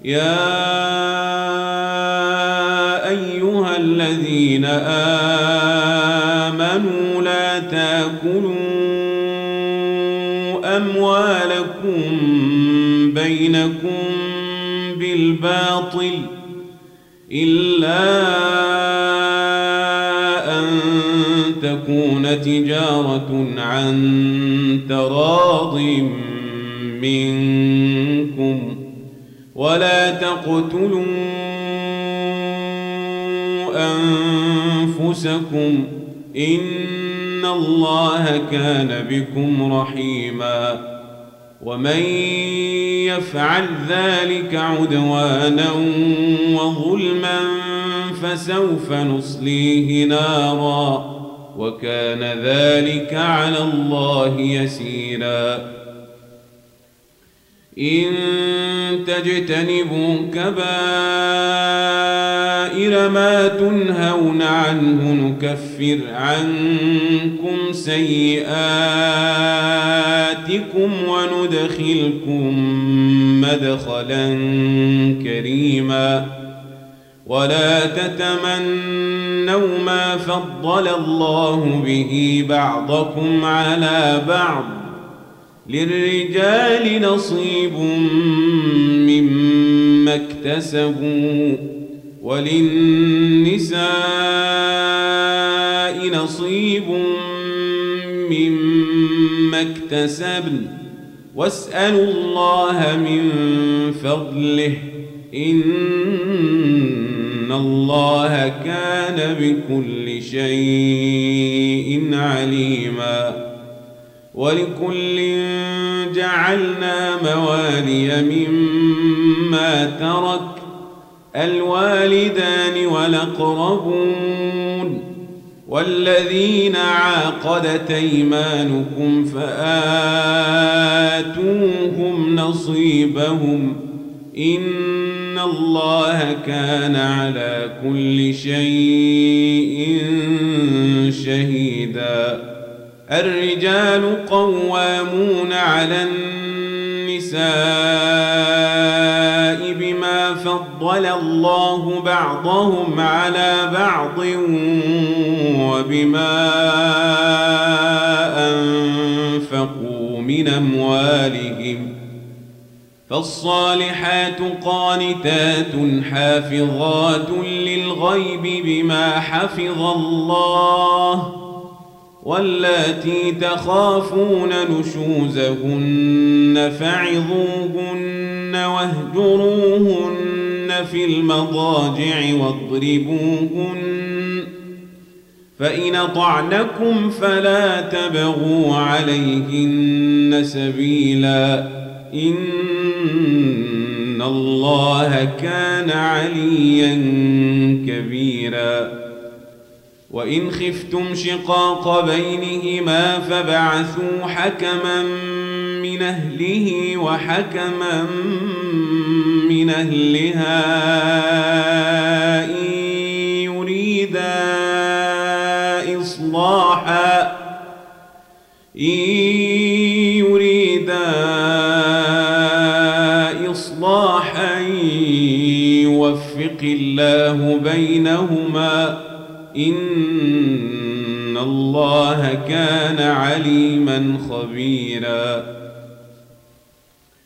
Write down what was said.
يا أيها الذين آمنوا لا تأكلوا أموالكم بينكم بالباطل إلا أن تكون تجارة عن تراض منكم ولا تقتلوا أنفسكم إن الله كان بكم رحيما ومن يفعل ذلك عدوانا وظلما فسوف نصليه نارا وكان ذلك على الله يسيرا إن تجتنبوا كبائر ما تنهون عنه نكفر عنكم سيئاتكم وندخلكم مدخلا كريما ولا تتمنوا ما فضل الله به بعضكم على بعض للرجال نصيب مما اكتسبوا وللنساء نصيب مما اكتسبن واسألوا الله من فضله إن الله كان بكل شيء عليما ولكل جعلنا موالي مما ترك الوالدان والأقربون والذين عاقدت أيمانكم فآتوهم نصيبهم إن الله كان على كل شيء شهيدا الرجال قوامون على النساء بما فضل الله بعضهم على بعض وبما أنفقوا من أموالهم فالصالحات قانتات حافظات للغيب بما حفظ الله واللاتي تخافون نشوزهن فعظوهن واهجروهن في المضاجع واضربوهن فإن أطعنكم فلا تبغوا عليهن سبيلا إن الله كان عليا كبيرا وإن خفتم شقاق بينهما فبعثوا حكما من أهله وحكما من أهلها إن يريدا إصلاحا يوفق الله بينهما إن الله كان عليما خبيرا